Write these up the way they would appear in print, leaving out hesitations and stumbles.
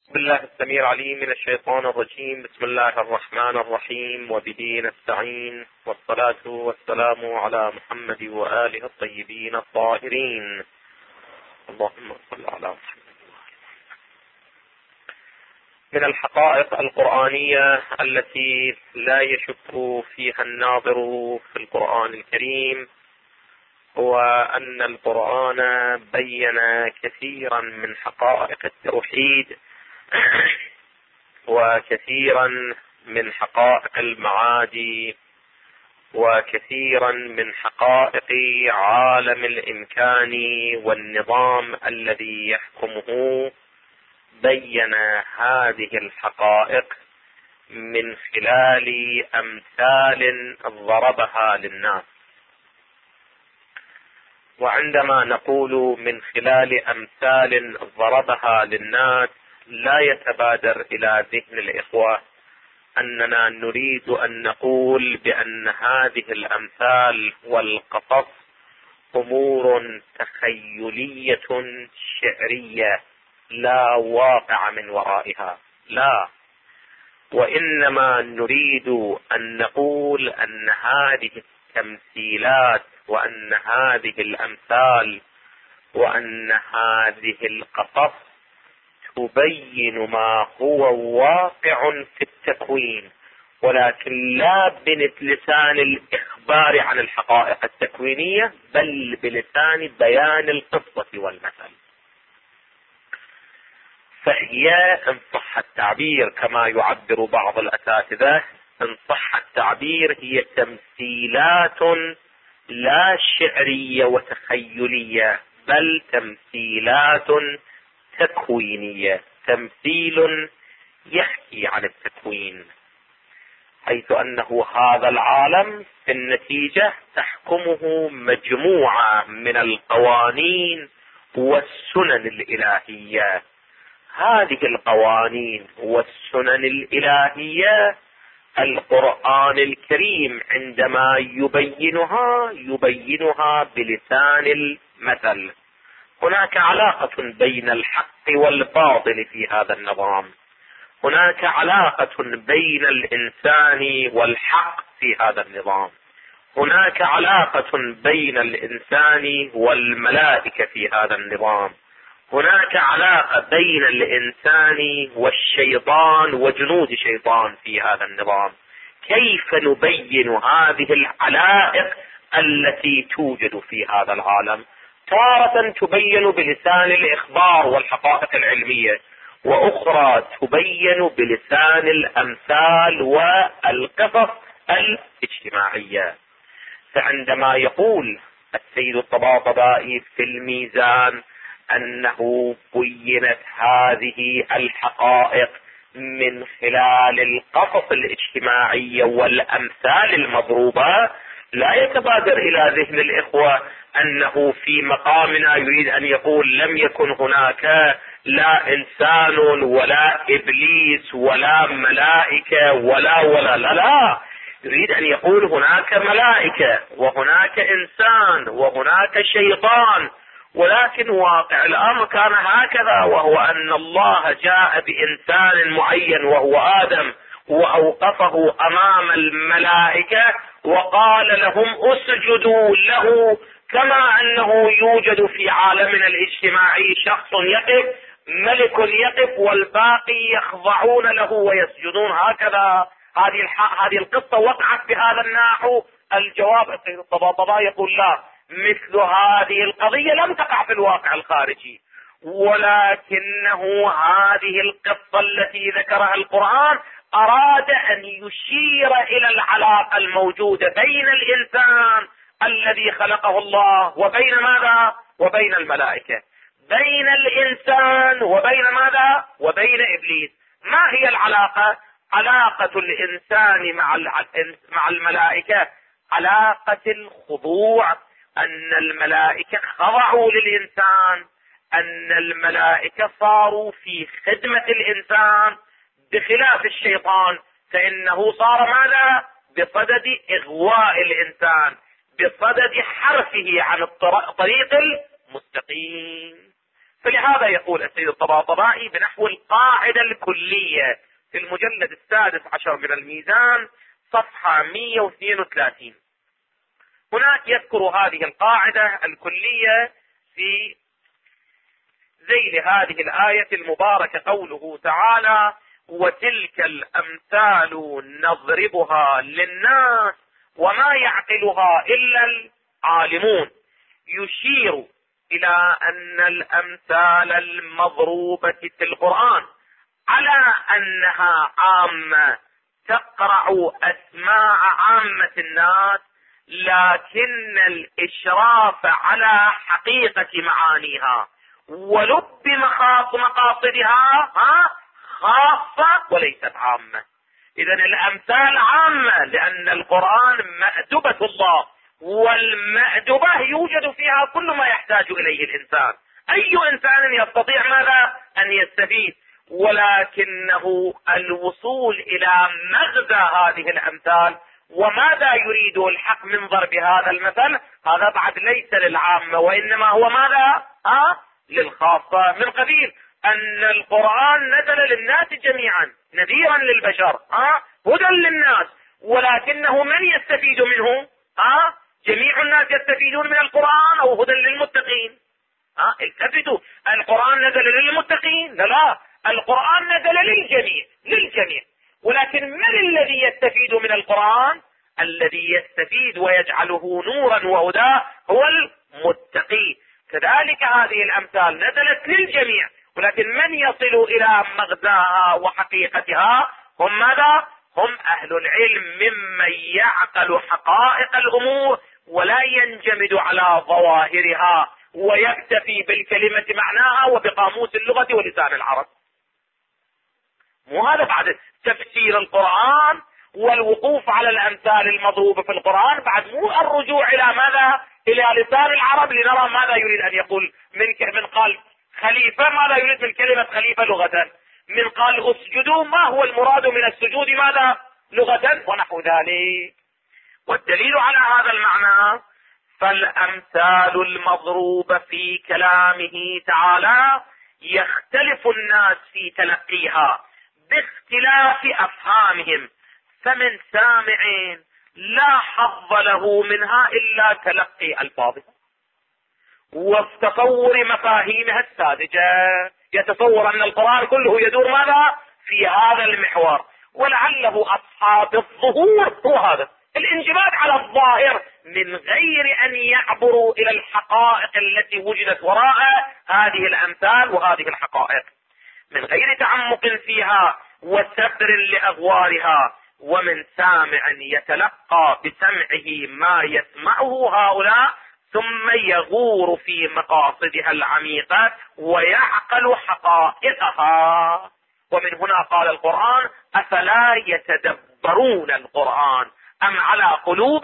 بسم الله السميع العليم من الشيطان الرجيم. بسم الله الرحمن الرحيم، وبه نستعين، والصلاة والسلام على محمد وآله الطيبين الطاهرين. اللهم صل على محمد. من الحقائق القرآنية التي لا يشك فيها الناظر في القرآن الكريم هو أن القرآن بين كثيرا من حقائق التوحيد وكثيرا من حقائق المعاد وكثيرا من حقائق عالم الإمكان والنظام الذي يحكمه. بين هذه الحقائق من خلال أمثال ضربها للناس. وعندما نقول من خلال أمثال ضربها للناس لا يتبادر إلى ذهن الإخوة أننا نريد أن نقول بأن هذه الأمثال والقصص أمور تخيلية شعرية لا واقع من ورائها، لا، وإنما نريد أن نقول أن هذه التمثيلات وأن هذه الأمثال وأن هذه القصص تبين ما هو واقع في التكوين، ولكن لا بلسان الإخبار عن الحقائق التكوينية، بل بلسان بيان القصة والمثل. فهي إن صح التعبير كما يعبر بعض الأساتذة، إن صح التعبير هي تمثيلات لا شعرية وتخيلية، بل تمثيلات تكوينية، تمثيل يحكي عن التكوين، حيث أنه هذا العالم في النتيجة تحكمه مجموعة من القوانين والسنن الإلهية. هذه القوانين والسنن الإلهية القرآن الكريم عندما يبينها بلسان المثل. هناك علاقة بين الحق والباطل في هذا النظام، هناك علاقة بين الإنسان والحق في هذا النظام، هناك علاقة بين الإنسان والملائكة في هذا النظام، هناك علاقة بين الإنسان والشيطان وجنود شيطان في هذا النظام. كيف نبين هذه العلائق التي توجد في هذا العالم؟ تارة تبين بلسان الإخبار والحقائق العلمية، وأخرى تبين بلسان الأمثال والقصص الاجتماعية. فعندما يقول السيد الطباطبائي في الميزان أنه بينت هذه الحقائق من خلال القصص الاجتماعية والأمثال المضروبة، لا يتبادر إلى ذهن الإخوة أنه في مقامنا يريد أن يقول لم يكن هناك لا إنسان ولا إبليس ولا ملائكة ولا لا، يريد أن يقول هناك ملائكة وهناك إنسان وهناك شيطان، ولكن واقع الأمر كان هكذا، وهو أن الله جاء بإنسان معين وهو آدم وأوقفه أمام الملائكة وقال لهم اسجدوا له، كما أنه يوجد في عالمنا الاجتماعي شخص يقف، ملك يقف، والباقي يخضعون له ويسجدون. هكذا هذه القصة وقعت بهذا النحو. الجواب السيد الطباطبائي يقول لا، مثل هذه القضية لم تقع في الواقع الخارجي، ولكنه هذه القصة التي ذكرها القرآن أراد أن يشير إلى العلاقة الموجودة بين الإنسان الذي خلقه الله وبين ماذا؟ وبين الملائكة، بين الإنسان وبين ماذا؟ وبين إبليس. ما هي العلاقة؟ علاقة الإنسان مع الملائكة علاقة الخضوع، أن الملائكة خضعوا للإنسان، أن الملائكة صاروا في خدمة الإنسان، بخلاف الشيطان فإنه صار ماذا؟ بصدد إغواء الإنسان، بصدد حرفه عن الطريق المستقيم. فلهذا يقول السيد الطباطبائي بنحو القاعدة الكلية في المجلد 16 من الميزان صفحة 132. هناك يذكر هذه القاعدة الكلية في ذيل هذه الآية المباركة قوله تعالى: وتلك الأمثال نضربها للناس وما يعقلها إلا العالمون، يشير إلى أن الأمثال المضروبة في القرآن على أنها عامة تقرع أسماع عامة الناس، لكن الإشراف على حقيقة معانيها ولب مقاصدها خاصة وليست عامة. إذن الأمثال عامة لأن القرآن مأدبة الله، والمأدبة يوجد فيها كل ما يحتاج إليه الإنسان. أي إنسان يستطيع ماذا أن يستفيد، ولكنه الوصول إلى مغزى هذه الأمثال وماذا يريد الحق من ضرب هذا المثل، هذا بعد ليس للعامة وإنما هو ماذا للخاصة، من قبيل أن القرآن نزل للناس جميعا نذيرا للبشر هدى للناس، ولكنه من يستفيد منه؟ جميع الناس يستفيدون من القرآن أو هدى للمتقين؟ التفتوا، القرآن نزل للمتقين؟ لا، القرآن نزل للجميع. ولكن من الذي يستفيد من القرآن؟ الذي يستفيد ويجعله نورا وهدى هو المتقي. كذلك هذه الأمثال نزلت للجميع، ولكن من يصل إلى مغزاها وحقيقتها هم ماذا؟ هم أهل العلم ممن يعقل حقائق الأمور ولا ينجمد على ظواهرها ويكتفي بالكلمة معناها وبقاموس اللغة ولسان العرب. وهذا بعد تفسير القرآن والوقوف على الأمثال المضروبة في القرآن، بعد مو الرجوع إلى ماذا؟ إلى لسان العرب لنرى ماذا يريد أن يقول. من قال خليفة ماذا يريد من كلمة خليفة لغة؟ من قال اسجدوا ما هو المراد من السجود ماذا لغة؟ ونحو ذلك. والدليل على هذا المعنى فالأمثال المضروبة في كلامه تعالى يختلف الناس في تلقيها باختلاف أفهامهم، فمن سامع لا حظ له منها إلا تلقي ألفاظها وتصور مفاهيمها الساذجة، يتصور أن القرآن كله يدور ماذا؟ في هذا المحور، ولعله أصحاب الظهور هو هذا الانجماد على الظاهر من غير أن يعبروا إلى الحقائق التي وجدت وراء هذه الأمثال وهذه الحقائق، من غير تعمق فيها وسبر لأغوارها. ومن سامع يتلقى بسمعه ما يسمعه هؤلاء ثم يغور في مقاصدها العميقة ويعقل حقائقها. ومن هنا قال القرآن: أفلا يتدبرون القرآن أم على قلوب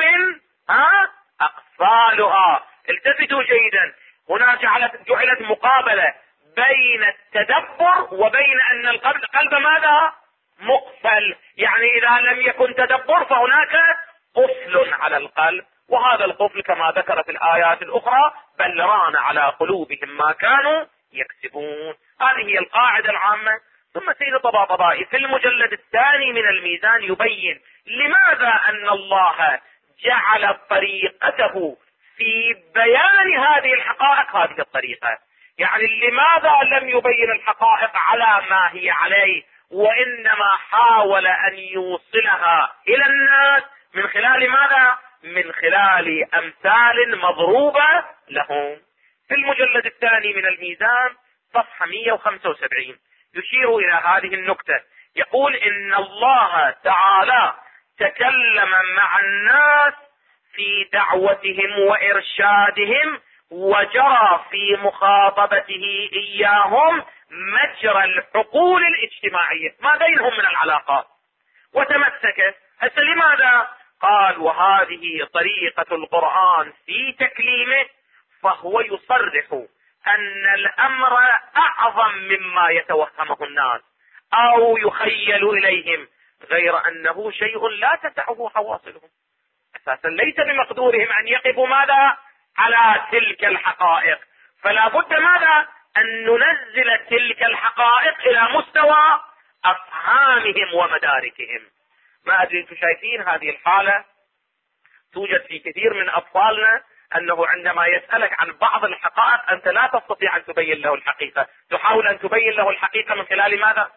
أقفالها. التفتوا جيدا، هنا جعلت مقابلة بين التدبر وبين أن القلب ماذا؟ مقفل. يعني إذا لم يكن تدبر فهناك قفل على القلب، وهذا القفل كما ذكر في الآيات الأخرى: بل ران على قلوبهم ما كانوا يكسبون. هذه هي القاعدة العامة. ثم سيد طباطبائي في المجلد الثاني من الميزان يبين لماذا أن الله جعل طريقته في بيان هذه الحقائق هذه الطريقة. يعني لماذا لم يبين الحقائق على ما هي عليه، وإنما حاول أن يوصلها إلى الناس من خلال ماذا؟ من خلال أمثال مضروبة لهم. في المجلد الثاني من الميزان صفحة 175 يشير إلى هذه النكتة، يقول: إن الله تعالى تكلم مع الناس في دعوتهم وإرشادهم، وجرى في مخاطبته إياهم مجرى الحقول الاجتماعية ما بينهم من العلاقات، وتمسك. هسه لماذا؟ قال: وهذه طريقة القرآن في تكليمه، فهو يصرح أن الأمر أعظم مما يتوهمه الناس أو يخيل إليهم، غير أنه شيء لا تسعه حواصلهم، أساسا ليس بمقدورهم أن يقفوا ماذا؟ على تلك الحقائق، فلا بد ماذا؟ أن ننزل تلك الحقائق إلى مستوى أفهامهم ومداركهم. ما أدري أنتم شايفين هذه الحالة توجد في كثير من أطفالنا، أنه عندما يسألك عن بعض الحقائق أنت لا تستطيع أن تبين له الحقيقة، تحاول أن تبين له الحقيقة من خلال ماذا؟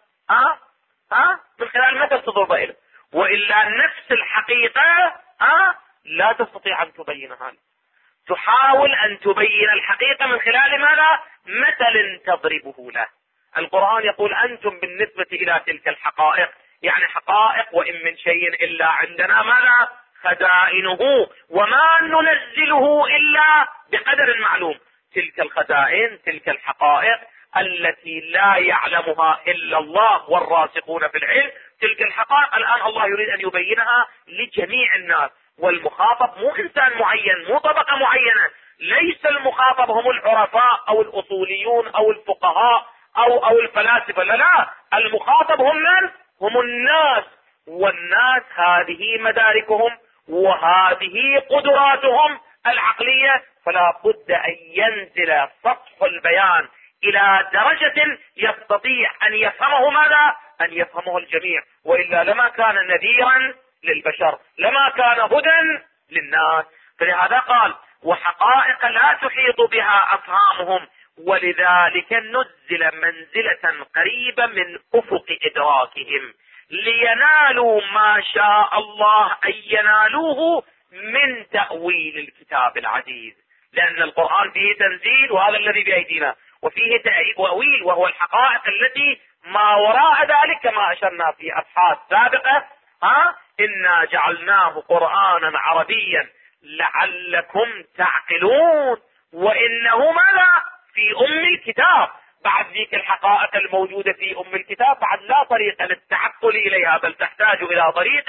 من خلال مثل تضرب له، وإلا نفس الحقيقة لا تستطيع أن تبينها. تحاول أن تبين الحقيقة من خلال ماذا؟ مثل تضربه له. القرآن يقول أنتم بالنسبة إلى تلك الحقائق، يعني حقائق وإن من شيء إلا عندنا ماذا؟ خزائنه وما ننزله إلا بقدر معلوم. تلك الخزائن، تلك الحقائق التي لا يعلمها إلا الله والراسخون في العلم، تلك الحقائق الآن الله يريد أن يبينها لجميع الناس. والمخاطب مو إنسان معين، مو طبقة معينة، ليس المخاطب هم العرفاء أو الأصوليون أو الفقهاء أو الفلاسفة، لا، المخاطب هم من؟ هم الناس، والناس هذه مداركهم وهذه قدراتهم العقلية، فلا بد أن ينزل سطح البيان إلى درجة يستطيع أن يفهمه ماذا؟ أن يفهمه الجميع، وإلا لما كان نذيرا للبشر، لما كان هدى للناس. فلهذا قال وحقائق لا تحيط بها أفهامهم، ولذلك نزل منزلة قريبة من أفق إدراكهم لينالوا ما شاء الله أن ينالوه من تأويل الكتاب العزيز. لأن القرآن فيه تنزيل وهذا الذي بأيدينا، وفيه تأويل وهو الحقائق التي ما وراء ذلك كما أشرنا في أبحاث سابقة. إنا جعلناه قرآنا عربيا لعلكم تعقلون، وإنه ماذا؟ في أم الكتاب. بعد ذيك الحقائق الموجودة في أم الكتاب بعد لا طريق للتعقل إليها، بل تحتاج إلى طريق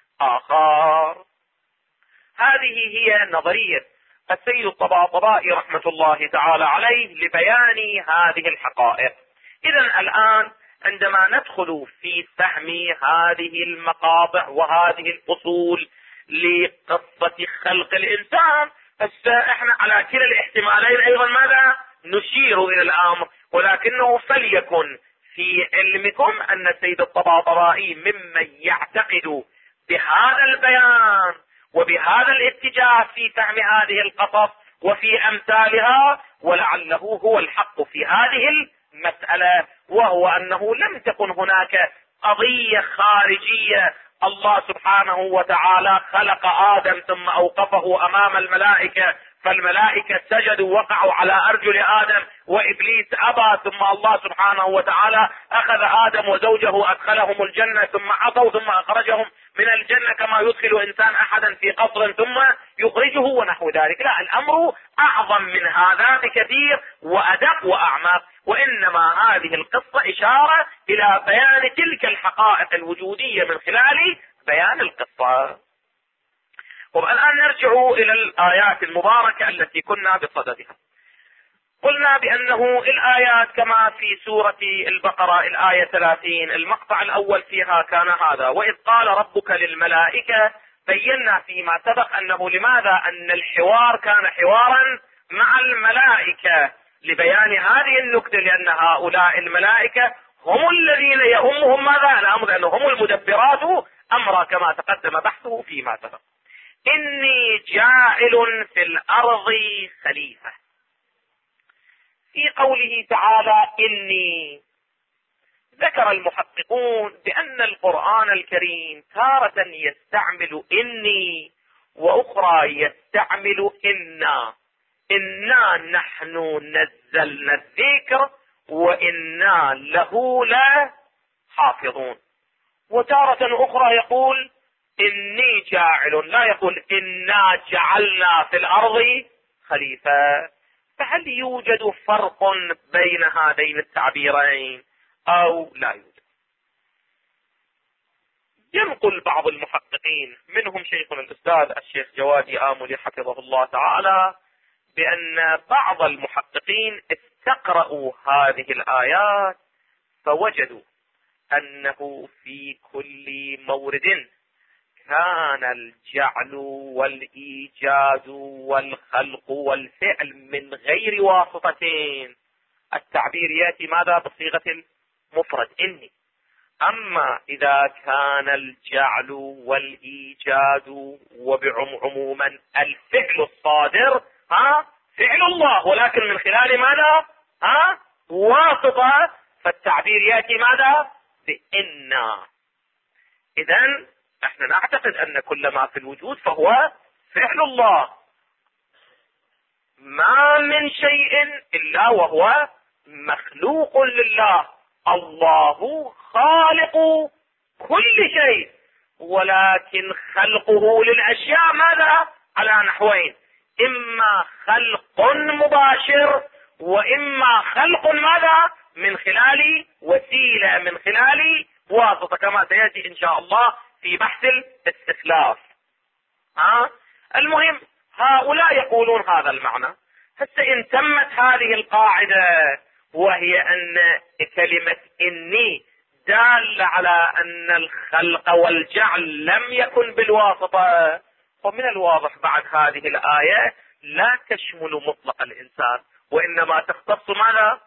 آخر. هذه هي نظرية السيد الطباطبائي رحمة الله تعالى عليه لبيان هذه الحقائق. إذن الآن عندما ندخل في فهم هذه المقاطع وهذه الأصول لقصة خلق الإنسان، احنا على كلا الاحتمالين أيضا ماذا؟ نشير إلى الأمر، ولكنه فليكن في علمكم أن السيد الطباطبائي ممن يعتقد بهذا البيان وبهذا الاتجاه في فهم هذه القصص وفي أمثالها، ولعله هو الحق في هذه المسألة، وهو أنه لم تكن هناك قضية خارجية. الله سبحانه وتعالى خلق آدم ثم أوقفه أمام الملائكة، فالملائكة سجدوا وقعوا على أرجل آدم، وإبليس أبى، ثم الله سبحانه وتعالى أخذ آدم وزوجه أدخلهم الجنة ثم عصوا ثم أخرجهم من الجنة كما يدخل إنسان أحدا في قصر ثم يخرجه ونحو ذلك. لا، الأمر أعظم من هذا بكثير وأدق وأعمق، وإنما هذه القصة إشارة إلى بيان تلك الحقائق الوجودية من خلال بيان القصة. والآن نرجع إلى الآيات المباركة التي كنا بصددها. قلنا بأنه الآيات كما في سورة البقرة الآية 30 المقطع الأول فيها كان هذا: وإذ قال ربك للملائكة. بينا فيما سبق أنه لماذا أن الحوار كان حوارا مع الملائكة لبيان هذه النكتة، لأن هؤلاء الملائكة هم الذين يهمهم ماذا؟ الأمر، لأنهم المدبرات أمرا كما تقدم بحثه فيما سبق. إني جاعل في الأرض خليفة. في قوله تعالى إني، ذكر المحققون بأن القرآن الكريم تارة يستعمل إني وأخرى يستعمل إنا نحن نزلنا الذكر وإنا له لحافظون. وتارة أخرى يقول إني جاعل، لا يقول إنا جعلنا في الأرض خليفة. فهل يوجد فرق بين هذين التعبيرين أو لا يوجد؟ ينقل بعض المحققين منهم شيخنا الأستاذ الشيخ جوادي آملي حفظه الله تعالى بأن بعض المحققين استقرأوا هذه الآيات فوجدوا أنه في كل مورد كان الجعل والإيجاد والخلق والفعل من غير واسطتين، التعبير يأتي ماذا؟ بصيغة المفرد إني. أما إذا كان الجعل والإيجاد وعموما الفعل الصادر فعل الله، ولكن من خلال ماذا؟ واسطة، فالتعبير يأتي ماذا؟ بإنا. إذن احنا نعتقد أن كل ما في الوجود فهو فعل الله، ما من شيء إلا وهو مخلوق لله. الله خالق كل شيء، ولكن خلقه للأشياء ماذا؟ على نحوين: إما خلق مباشر، وإما خلق ماذا؟ من خلال وسيلة، من خلال واسطة، كما سيأتي إن شاء الله في بحث الاستخلاف. المهم هؤلاء يقولون هذا المعنى. هسه إن تمت هذه القاعدة، وهي أن كلمة إني دالة على أن الخلق والجعل لم يكن بالواسطة، ومن الواضح بعد هذه الآية لا تشمل مطلق الإنسان، وإنما تختص ماذا؟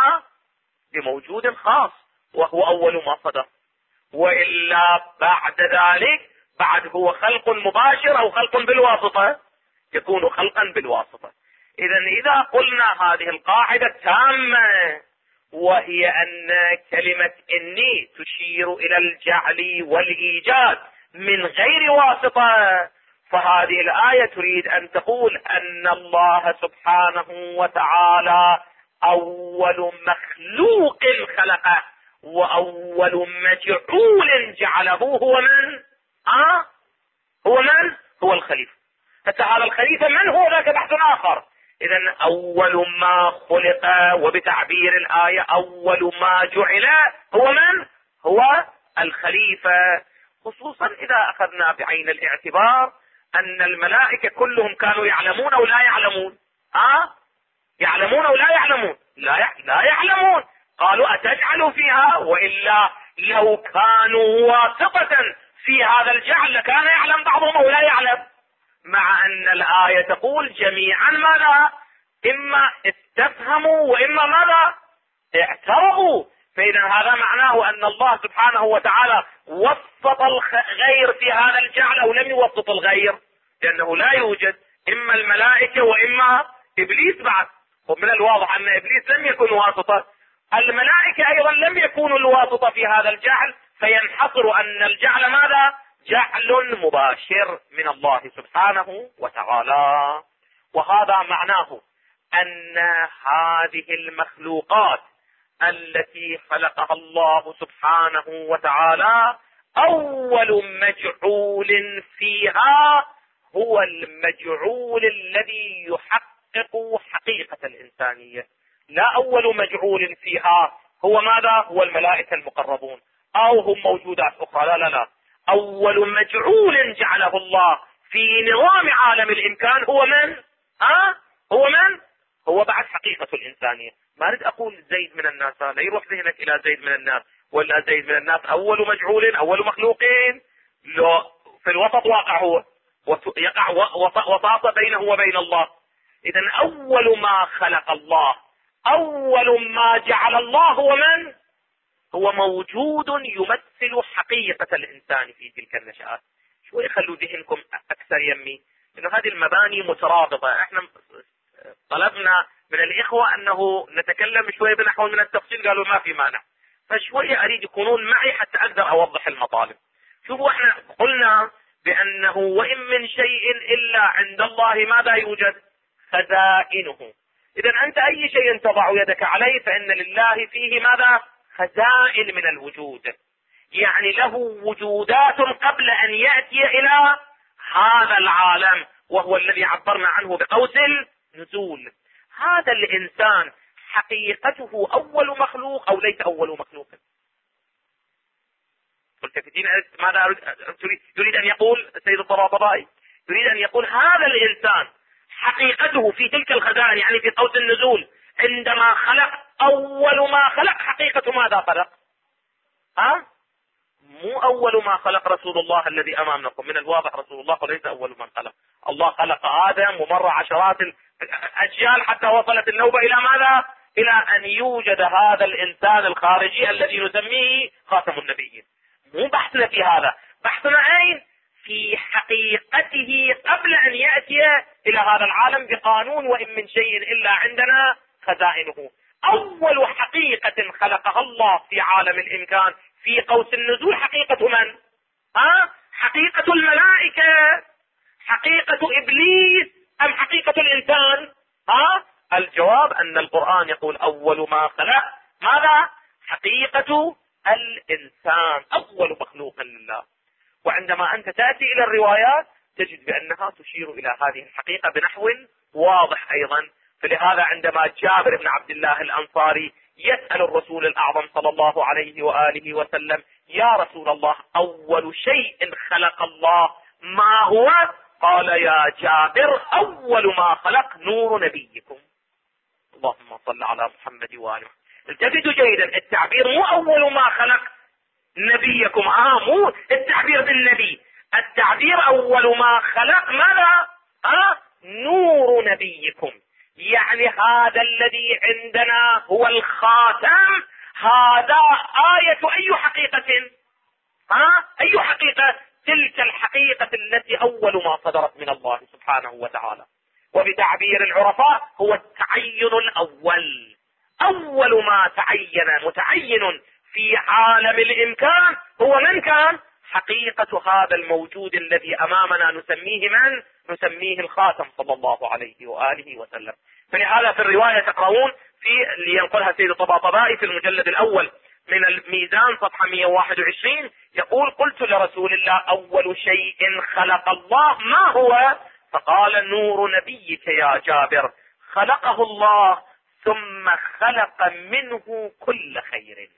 بموجود خاص وهو أول ما صدر، وإلا بعد ذلك بعد هو خلق مباشر أو خلق بالواسطة، يكون خلقا بالواسطة. إذا قلنا هذه القاعدة تامة، وهي أن كلمة إني تشير إلى الجعل والإيجاد من غير واسطة، فهذه الآية تريد أن تقول أن الله سبحانه وتعالى أول مخلوق خلقه وأول مجعول جعله هو من؟ هو من؟ هو الخليفة. حتى هذا الخليفة من هو؟ ذاك بحث آخر. إذن أول ما خلق، وبتعبير الآية أول ما جعل هو من؟ هو الخليفة. خصوصا إذا أخذنا بعين الاعتبار أن الملائكة كلهم كانوا يعلمون أو لا يعلمون؟ يعلمون أو لا يعلمون؟ لا يعلمون. قالوا أتجعل فيها، وإلا لو كانوا واسطة في هذا الجعل لكان يعلم بعضهم أو لا يعلم، مع أن الآية تقول جميعا ماذا؟ إما استفهموا وإما ماذا؟ اعترضوا. فإذا هذا معناه أن الله سبحانه وتعالى وسط الغير في هذا الجعل أو لم يوسط الغير، لأنه لا يوجد إما الملائكة وإما إبليس بعد، ومن الواضح أن إبليس لم يكن واسطة. الملائكة أيضا لم يكونوا الواسطة في هذا الجعل، فينحصر أن الجعل ماذا؟ جعل مباشر من الله سبحانه وتعالى. وهذا معناه أن هذه المخلوقات التي خلقها الله سبحانه وتعالى أول مجعول فيها هو المجعول الذي يحقق حقيقة الإنسانية. لا أول مجعول فيها هو ماذا؟ هو الملائكة المقربون أو هم موجودات أخرى، لا. أول مجعول جعله الله في نظام عالم الإمكان هو من؟ هو من؟ هو بعد حقيقة الإنسانية. ما أريد أقول زيد من الناس، لا يروح ذهنك إلى زيد من الناس، ولا زيد من الناس أول مجعول أول مخلوقين، لا، في الوسط واقع هو، يقع وساطة بينه وبين الله. إذن أول ما خلق الله، أول ما جعل الله هو من؟ هو موجود يمثل حقيقة الإنسان في تلك النشآت. شوي خلوا ذهنكم أكثر يمي، إنه هذه المباني مترابطة. احنا طلبنا من الإخوة أنه نتكلم شوي بنحو من التفصيل، قالوا ما في مانع، فشوية أريد يكونون معي حتى أقدر أوضح المطالب. شوفوا احنا قلنا بأنه وإن من شيء إلا عند الله ماذا يوجد؟ خزائنه. إذا أنت أي شيء تضع يدك عليه فإن لله فيه ماذا؟ خزائن من الوجود، يعني له وجودات قبل أن يأتي إلى هذا العالم، وهو الذي عبرنا عنه بقوس النزول. هذا الإنسان حقيقته أول مخلوق أو ليس أول مخلوق؟ ملتفتين ماذا يريد أن يقول السيد الطباطبائي؟ يريد أن يقول هذا الإنسان حقيقته في تلك الخزائن، يعني في قوس النزول، عندما خلق أول ما خلق حقيقة ماذا خلق؟ مو أول ما خلق رسول الله الذي أمامكم، من الواضح رسول الله وليس أول من خلق. الله خلق آدم ومر عشرات الأجيال حتى وصلت النوبة إلى ماذا؟ الى ان يوجد هذا الانسان الخارجي الذي نسميه خاتم النبيين. مو بحثنا في هذا، بحثنا اين؟ في حقيقته قبل ان يأتي الى هذا العالم بقانون وان من شيء الا عندنا خزائنه. اول حقيقة خلقها الله في عالم الامكان في قوس النزول حقيقة من؟ حقيقة الملائكة، حقيقة ابليس، ام حقيقة الانسان؟ الجواب ان القرآن يقول اول ما خلق ماذا؟ حقيقة الانسان، اول مخلوق لله. وعندما انت تأتي الى الروايات تجد بانها تشير الى هذه الحقيقة بنحو واضح ايضا. فلهذا عندما جابر بن عبد الله الانصاري يسأل الرسول الاعظم صلى الله عليه وآله وسلم: يا رسول الله، اول شيء خلق الله ما هو؟ قال: يا جابر، اول ما خلق نور نبيكم. اللهم صل على محمد وآله. التفتوا جيدا، التعبير مو اول ما خلق نبيكم، مو التعبير بالنبي، التعبير اول ما خلق ماذا؟ نور نبيكم. يعني هذا الذي عندنا هو الخاتم، هذا آية اي حقيقة؟ اي حقيقة؟ تلك الحقيقة التي اول ما صدرت من الله سبحانه وتعالى. وبتعبير العرفاء هو التعين الاول. اول ما تعين متعين في عالم الامكان هو من كان؟ حقيقة هذا الموجود الذي امامنا نسميه من؟ نسميه الخاتم صلى الله عليه وآله وسلم. فلهذا في الرواية تقرؤون في اللي ينقلها سيد الطباطبائي في المجلد الاول من الميزان صفحة 121 يقول: قلت لرسول الله: اول شيء خلق الله ما هو؟ فقال: نور نبيك يا جابر، خلقه الله ثم خلق منه كل خير.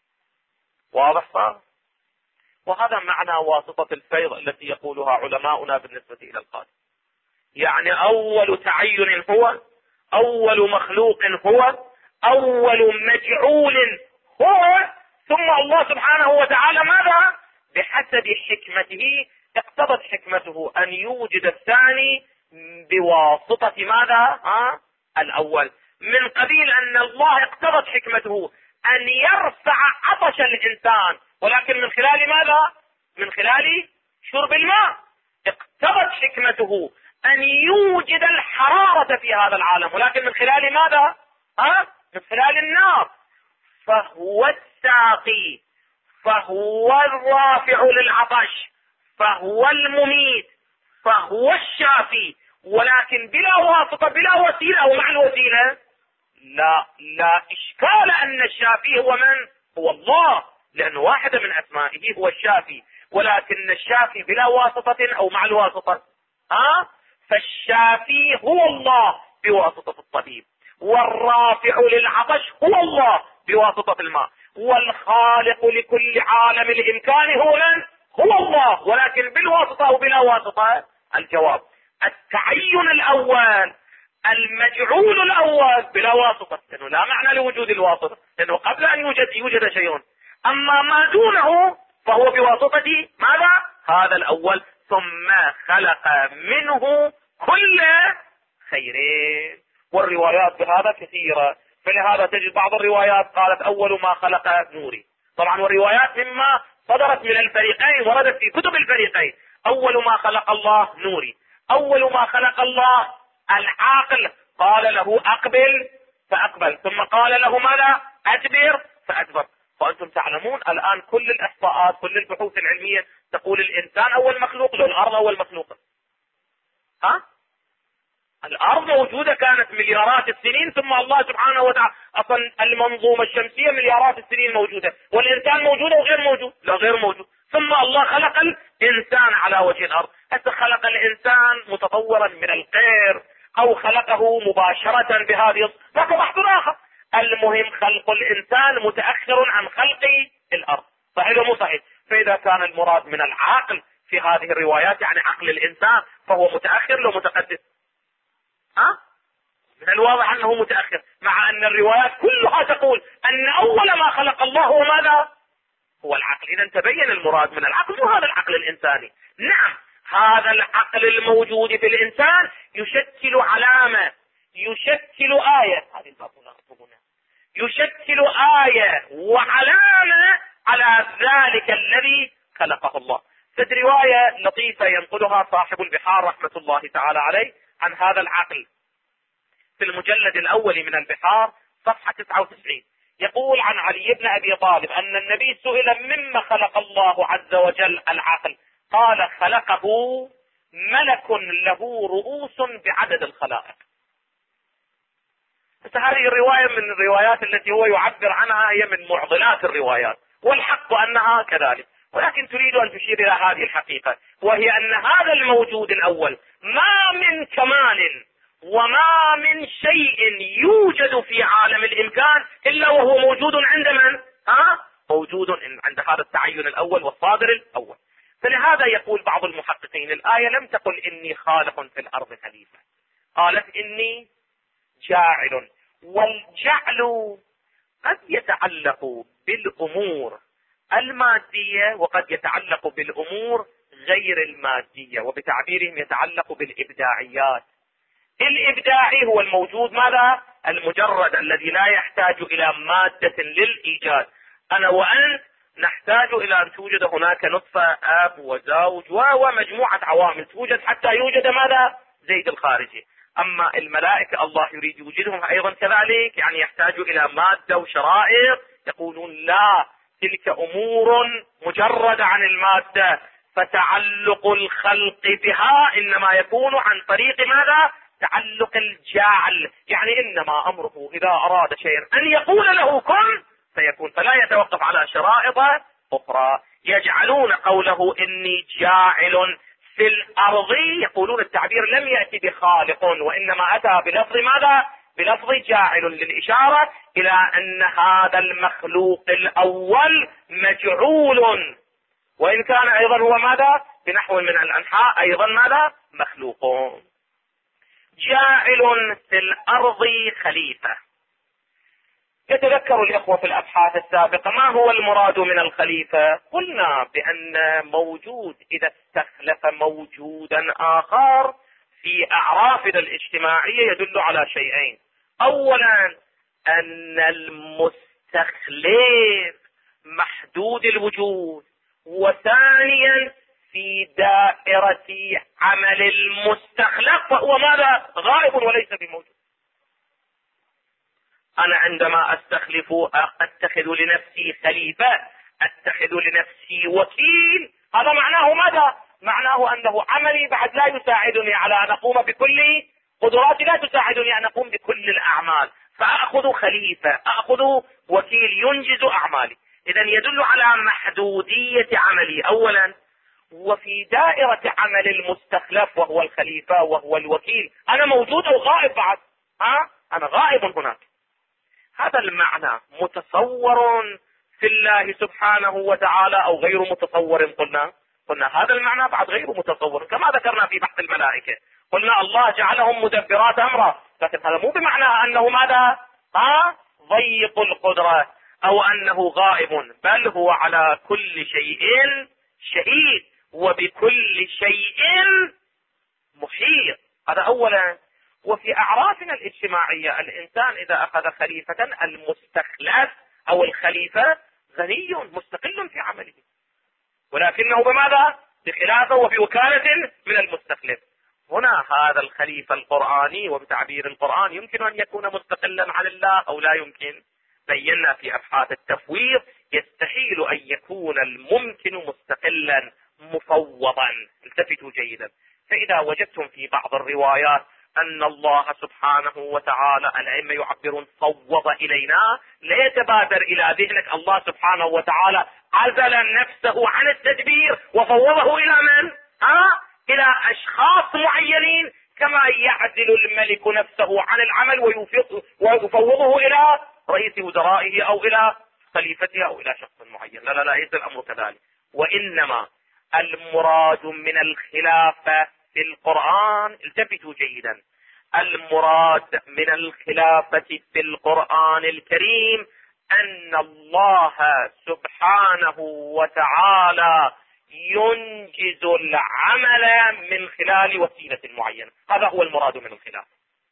واضح صار؟ وهذا معنى واسطة الفيض التي يقولها علماؤنا بالنسبة الى القادم. يعني اول تعين هو، اول مخلوق هو، اول مجعول هو، ثم الله سبحانه وتعالى ماذا؟ بحسب حكمته اقتضت حكمته ان يوجد الثاني بواسطة ماذا؟ الاول. من قبيل ان الله اقتضت حكمته ان يرفع عطش الانسان، ولكن من خلال ماذا؟ من خلال شرب الماء. اقتضت حكمته ان يوجد الحرارة في هذا العالم، ولكن من خلال ماذا؟ من خلال النار. فهو الساقي، فهو الرافع للعطش، فهو المميت، فهو الشافي، ولكن بلا واسطة، بلا وسيلة. ومع الوسيلة لا اشكال ان الشافي هو من؟ هو الله، لان واحدة من اسمائه هو الشافي، ولكن الشافي بلا واسطة او مع الواسطة. فالشافي هو الله بواسطة الطبيب، والرافع للعطش هو الله بواسطة الماء، والخالق لكل عالم الامكان هو من؟ هو الله، ولكن بالواسطة او بلا واسطة؟ الجواب: التعين الاول، المجعول الاول بلا واسطة، لانه لا معنى لوجود الواسطة، لانه قبل ان يوجد شيء. اما ما دونه فهو بواسطة ماذا؟ هذا الاول. ثم خلق منه كل خيرين. والروايات بهذا كثيرة، فلهذا تجد بعض الروايات قالت اول ما خلق نوري. طبعا والروايات مما صدرت من الفريقين وردت في كتب الفريقين. اول ما خلق الله نوري، اول ما خلق الله العاقل، قال له اقبل فاقبل، ثم قال له ماذا؟ ادبر فادبر. وانتم تعلمون الان كل الاحصاءات، كل البحوث العلمية تقول الانسان اول مخلوق، لو الارض اول مخلوق. الارض موجودة كانت مليارات السنين، ثم الله سبحانه وتعالى اصلا المنظومة الشمسية مليارات السنين موجودة، والانسان موجود او غير موجود؟ لا، غير موجود. ثم الله خلق الانسان على وجه الارض. هل خلق الانسان متطورا من القير او خلقه مباشرة بهذه؟ ذاك بحث اخر. المهم خلق الانسان متأخر عن خلق الارض، صحيح ولا مو صحيح؟ فاذا كان المراد من العقل في هذه الروايات يعني عقل الانسان، فهو متأخر لو متقدم؟ من الواضح انه متأخر، مع ان الروايات كلها تقول ان اول ما خلق الله هو ماذا؟ هو العقل. اذا تبين المراد من العقل مو هذا العقل الانساني. نعم، هذا العقل الموجود في الانسان يشكل علامة، يشكل آية. هذه الباطنة يشكل آية وعلامة على ذلك الذي خلقه الله. فد رواية لطيفة ينقلها صاحب البحار رحمة الله تعالى عليه عن هذا العقل في المجلد الأول من البحار صفحة 99. يقول عن علي بن أبي طالب أن النبي سئل مما خلق الله عز وجل العقل، قال خلقه ملك له رؤوس بعدد الخلائق. هذه الرواية من الروايات التي هو يعبر عنها هي من معضلات الروايات، والحق أنها كذلك، ولكن تريد أن تشير إلى هذه الحقيقة، وهي أن هذا الموجود الأول ما من كمال وما من شيء يوجد في عالم الإمكان إلا وهو موجود عند من؟ موجود عند هذا التعين الأول والصادر الأول. فلهذا يقول بعض المحققين الآية لم تقل إني خالق في الأرض خليفة، قالت إني جاعل. والجعل قد يتعلق بالأمور المادية وقد يتعلق بالأمور غير المادية، وبتعبيرهم يتعلق بالإبداعيات. الإبداعي هو الموجود ماذا؟ المجرد الذي لا يحتاج إلى مادة للإيجاد. أنا وأنت نحتاج إلى أن توجد هناك نطفة أب وزوج ومجموعة عوامل توجد حتى يوجد ماذا؟ زيد الخارجي. أما الملائكة الله يريد يوجدهم أيضا كذلك، يعني يحتاج إلى مادة وشرائط. يقولون لا، تلك أمور مجردة عن المادة، فتعلق الخلق بها إنما يكون عن طريق ماذا؟ تعلق الجاعل. يعني إنما أمره إذا أراد شيئا أن يقول له كن فيكون، فلا يتوقف على شرائط أخرى. يجعلون قوله إني جاعل في الأرض، يقولون التعبير لم يأتي بخالق وإنما أتى بلفظ ماذا؟ بلفظ جاعل، للإشارة إلى أن هذا المخلوق الأول مجعول، وإن كان أيضا هو ماذا؟ بنحو من الأنحاء أيضا ماذا؟ مخلوق. جاعل في الأرض خليفة. يتذكر الإخوة في الأبحاث السابقة ما هو المراد من الخليفة؟ قلنا بأن موجود إذا استخلف موجودا آخر في أعرافنا الاجتماعية يدل على شيئين: أولا أن المستخلف محدود الوجود، وثانيا في دائرة عمل المستخلف فهو ماذا؟ غائب وليس بموجود. أنا عندما أستخلف أتخذ لنفسي خليفة، أتخذ لنفسي وكيل، هذا معناه ماذا؟ معناه أنه عملي بعد لا يساعدني على أن أقوم بكل قدراتي، لا تساعدني أن أقوم بكل الأعمال، فأخذ خليفة، أخذ وكيل ينجز أعمالي. إذن يدل على محدودية عملي أولا. وفي دائرة عمل المستخلف وهو الخليفة وهو الوكيل أنا موجود أو غائب بعد؟ أنا غائب هناك. هذا المعنى متصور في الله سبحانه وتعالى أو غير متصور؟ قلنا هذا المعنى بعد غير متصور، كما ذكرنا في بحث الملائكة. قلنا الله جعلهم مدبرات أمره، لكن هذا مو بمعنى أنه ماذا؟ ضيق القدرة أو أنه غائب، بل هو على كل شيء شهيد وبكل شيء محيط. هذا أولا. وفي أعرافنا الاجتماعية الإنسان إذا أخذ خليفة، المستخلف أو الخليفة غني مستقل في عمله، ولكنه بماذا؟ بخلافه وبوكالة من المستخلف. هنا هذا الخليفة القرآني وبتعبير القرآن يمكن أن يكون مستقلا عن الله أو لا يمكن. بينا في أبحاث التفويض يستحيل أن يكون الممكن مستقلا مفوضا. التفتوا جيدا. فإذا وجدتم في بعض الروايات أن الله سبحانه وتعالى، الأئمة يعبرون فوض إلينا، لا يتبادر إلى ذهنك الله سبحانه وتعالى عزل نفسه عن التدبير وفوضه إلى من؟ إلى أشخاص معينين، كما يعزل الملك نفسه عن العمل ويفوضه إلى رئيس وزرائه أو إلى خليفته أو إلى شخص معين. لا لا لا، ليس الأمر كذلك. وإنما المراد من الخلافة في القرآن، التفتوا جيدا، المراد من الخلافة في القرآن الكريم أن الله سبحانه وتعالى ينجز العمل من خلال وسيلة معينة. هذا هو المراد من الخلافة.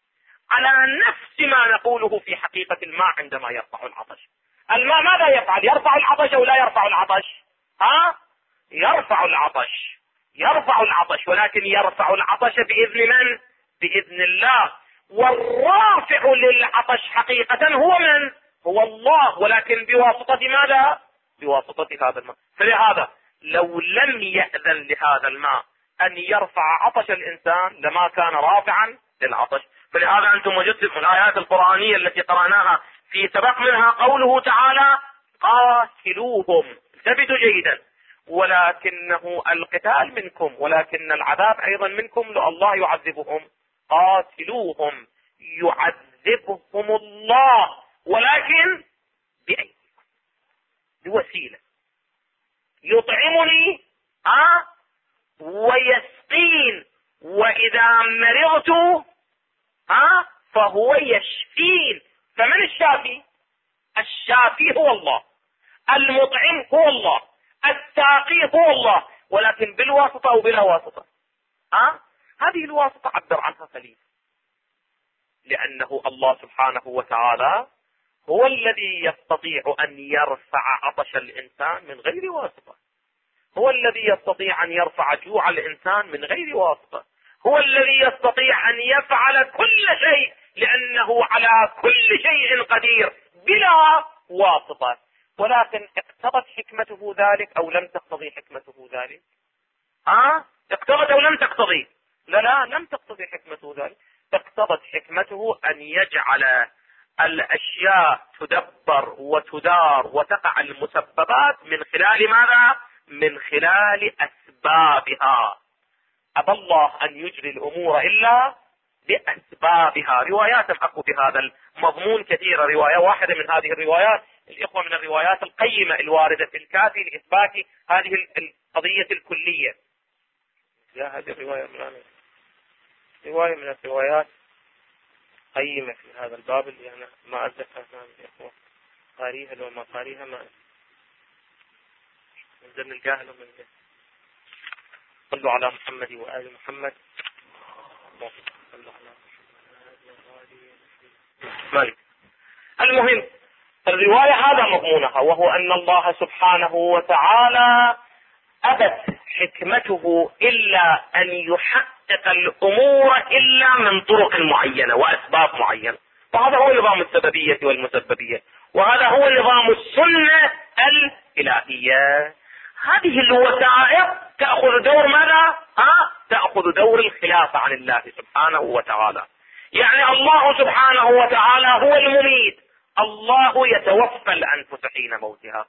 على نفس ما نقوله في حقيقة الماء عندما يرفع العطش. الماء ماذا يفعل؟ يرفع العطش أو لا يرفع العطش؟ يرفع العطش، يرفع العطش، ولكن يرفع العطش بإذن من؟ بإذن الله. والرافع للعطش حقيقة هو من؟ هو الله، ولكن بواسطة ماذا؟ بواسطة هذا الماء. فلهذا لو لم يأذن لهذا الماء أن يرفع عطش الإنسان لما كان رافعا للعطش. فلهذا أنتم وجدتم في الآيات القرآنية التي قرأناها في سبق منها قوله تعالى قاتلوهم، انتبهوا جيدا، ولكنه القتال منكم ولكن العذاب أيضا منكم، الله يعذبهم. قاتلوهم يعذبهم الله، ولكن بأيديكم، بوسيلة يطعمني ويسقين، وإذا مرضت فهو يشفين. فمن الشافي؟ الشافي هو الله، المطعم هو الله، الساقي هو الله، ولكن بالواسطة أو بلا واسطة؟ هذه الواسطة عبر عنها خليفة، لأنه الله سبحانه وتعالى هو الذي يستطيع أن يرفع عطش الإنسان من غير واسطة، هو الذي يستطيع أن يرفع جوع الإنسان من غير واسطة، هو الذي يستطيع أن يفعل كل شيء لأنه على كل شيء قدير بلا واسطة. ولكن اقتضت حكمته ذلك أو لم تقتضي حكمته ذلك؟ اقتضت أو لم تقتضي؟ لا لم تقتضي حكمته ذلك. اقتضت حكمته أن يجعل الأشياء تدبر وتدار وتقع المسببات من خلال ماذا؟ من خلال أسبابها. أبى الله أن يجري الأمور إلا بأسبابها. روايات الحق بهذا المضمون كثيرة. رواية واحدة من هذه الروايات الإخوة من الروايات القيمة الواردة في الكافي لإثبات هذه القضية الكلية. هذه الرواية رواية من الروايات قيمة في هذا الباب اللي أنا ما أتذكر الإخوة قاريها لو ما قاريها ما نزل الجاهل من الجاهل. صلوا على محمد وآل محمد. مالك. المهم الرواية هذا مضمونها، وهو أن الله سبحانه وتعالى أبت حكمته إلا أن يحقق الأمور إلا من طرق معينة وأسباب معينة. وهذا هو نظام السببية والمسببية، وهذا هو نظام السنة الإلهية. هذه الوسائط تأخذ دور ماذا؟ تأخذ دور الخلافة عن الله سبحانه وتعالى. يعني الله سبحانه وتعالى هو المميت، الله يتوفى الأنفس حين موتها،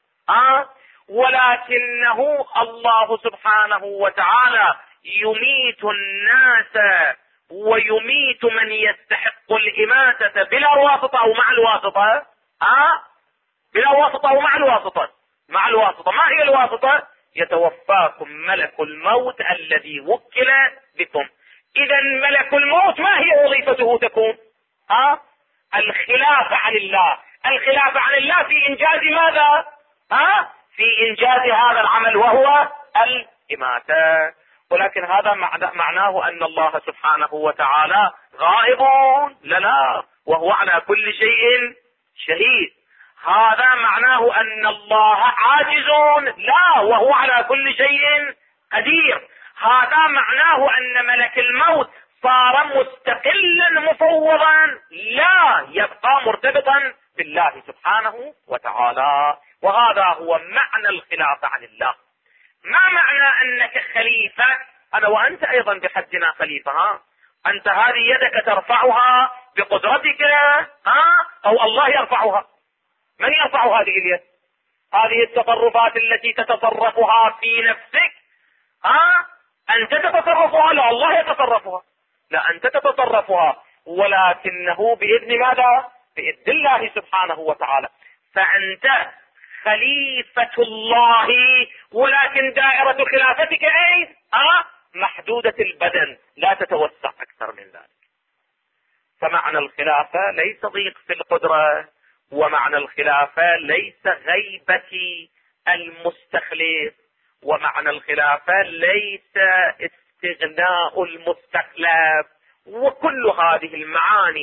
ولكنه الله سبحانه وتعالى يميت الناس ويميت من يستحق الإماتة بلا واسطة أو مع الواسطة. بلا واسطة أو مع الواسطة؟ مع الواسطة. ما هي الواسطة؟ يتوفاكم ملك الموت الذي وكل بكم. إذا ملك الموت ما هي وظيفته تكون؟ الخلافة عن الله. الخلافة عن الله في إنجاز ماذا؟ في إنجاز هذا العمل وهو الإماتة. ولكن هذا معناه أن الله سبحانه وتعالى غائب؟ لا، وهو على كل شيء شهيد. هذا معناه أن الله عاجز؟ لا، وهو على كل شيء قدير. هذا معناه أن ملك الموت صار مستقلا مفوضا؟ لا، يبقى مرتبطا بالله سبحانه وتعالى. وهذا هو معنى الخلافة عن الله. ما معنى أنك خليفة؟ أنا وأنت أيضا بحدنا خليفة. أنت هذه يدك ترفعها بقدرتك أو الله يرفعها؟ من يرفع هذه اليد؟ هذه التصرفات التي تتصرفها في نفسك أنت تتصرفها؟ لا، الله يتصرفها. لا، أنت تتصرفها، ولكنه بإذن ماذا؟ بإذن الله سبحانه وتعالى. فأنت خليفة الله، ولكن دائرة خلافتك ايه؟ محدودة البدن، لا تتوسع أكثر من ذلك. فمعنى الخلافة ليس ضيق في القدرة، ومعنى الخلافة ليس غيبة المستخلف، ومعنى الخلافة ليس استغناء المستخلف. وكل هذه المعاني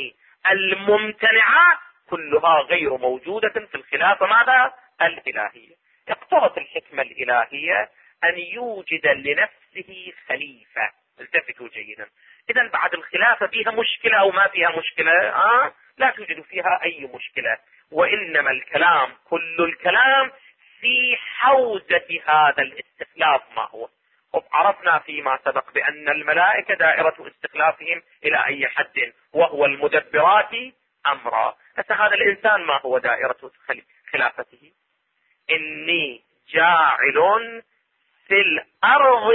الممتنعة كلها غير موجودة في الخلافة ماذا؟ الإلهية. اقتضت الحكمة الإلهية أن يوجد لنفسه خليفة. التفتوا جيدا. إذا بعد الخلافة فيها مشكلة أو ما فيها مشكلة؟ لا توجد فيها أي مشكلة، وإنما الكلام كل الكلام في حوزة هذا الاستخلاف ما هو. عرفنا فيما سبق بأن الملائكة دائرة استخلافهم إلى أي حد، وهو المدبرات أمرا. هذا الإنسان ما هو دائرة خلافته؟ إني جاعل في الأرض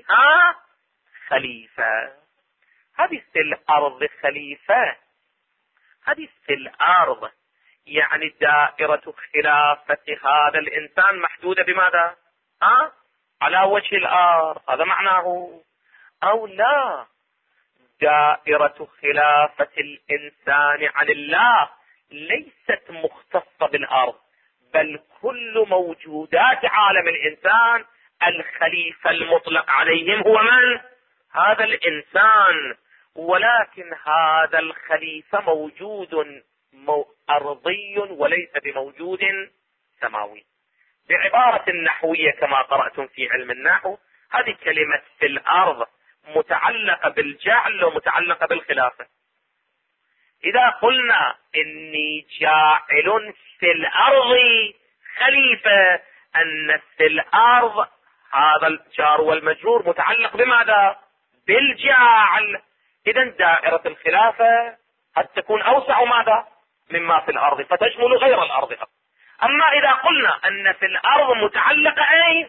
خليفة. هذه في الأرض خليفة، هذه في الأرض، يعني دائرة خلافة هذا الإنسان محدودة بماذا؟ على وجه الأرض، هذا معناه. أو لا، دائرة خلافة الإنسان عن الله ليست مختصة بالأرض، بل كل موجودات عالم الإنسان الخليفة المطلق عليهم هو من؟ هذا الإنسان. ولكن هذا الخليفة موجود أرضي وليس بموجود سماوي. بعبارة نحوية كما قرأتم في علم النحو، هذه كلمة في الأرض متعلقة بالجعل ومتعلقة بالخلافة. إذا قلنا إني جاعل في الأرض خليفة، أن في الأرض هذا الجار والمجرور متعلق بماذا؟ بالجعل. إذا دائرة الخلافة قد تكون أوسع ماذا؟ مما في الأرض، فتشمل غير الأرض. أما إذا قلنا أن في الأرض متعلقة أين؟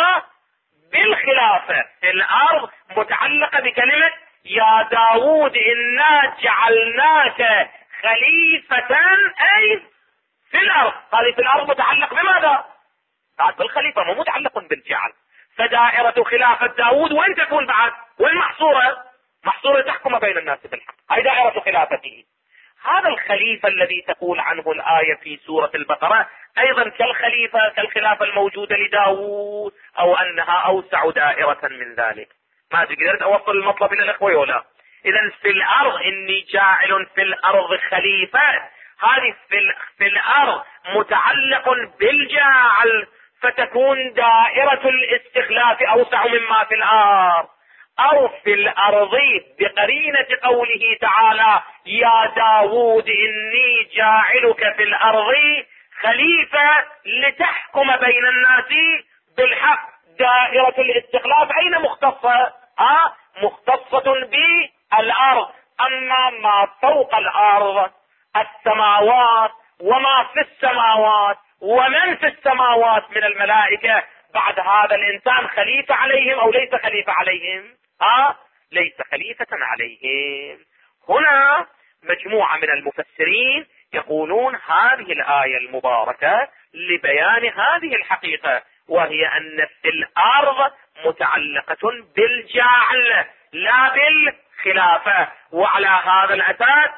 بالخلافة. الأرض متعلقة بكلمة يا داود إنا جعلناك خليفة أي في الأرض. هذه في الأرض متعلق بماذا؟ بعد بالخليفة، مو متعلق بالجعل. فدائرة خلافة داود وين تكون بعد؟ وين محصورة؟ محصورة تحكم بين الناس بالحق، هذه دائرة خلافته. هذا الخليفة الذي تقول عنه الآية في سورة البقرة أيضا كالخلافة الموجودة لداود، أو أنها أوسع دائرة من ذلك. ما قدرت أوصل المطلب إلى الأخوة ولا؟ إذا في الأرض إني جاعل في الأرض خليفة، هذه في الأرض متعلق بالجاعل، فتكون دائرة الاستخلاف أوسع مما في الأرض. أو في الأرض بقرينة قوله تعالى يا داود إني جاعلك في الأرض خليفة لتحكم بين الناس بالحق. دائرة الاستخلاف أين مختصة؟ مختصة بالأرض. أما ما فوق الأرض، السماوات وما في السماوات ومن في السماوات من الملائكة، بعد هذا الإنسان خليفة عليهم أو ليس خليفة عليهم؟ ليس خليفة عليهم. هنا مجموعة من المفسرين يقولون هذه الآية المباركة لبيان هذه الحقيقة، وهي أن في الأرض متعلقة بالجعل لا بالخلافة. وعلى هذا الأساس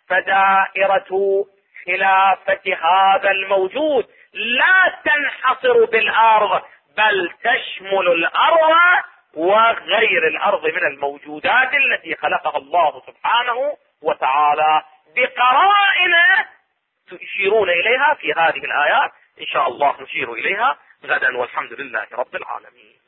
فدائرة خلافة هذا الموجود لا تنحصر بالأرض، بل تشمل الأرض وغير الأرض من الموجودات التي خلقها الله سبحانه وتعالى بقرائن تشيرون إليها في هذه الآيات. إن شاء الله نشير إليها غدا، والحمد لله رب العالمين.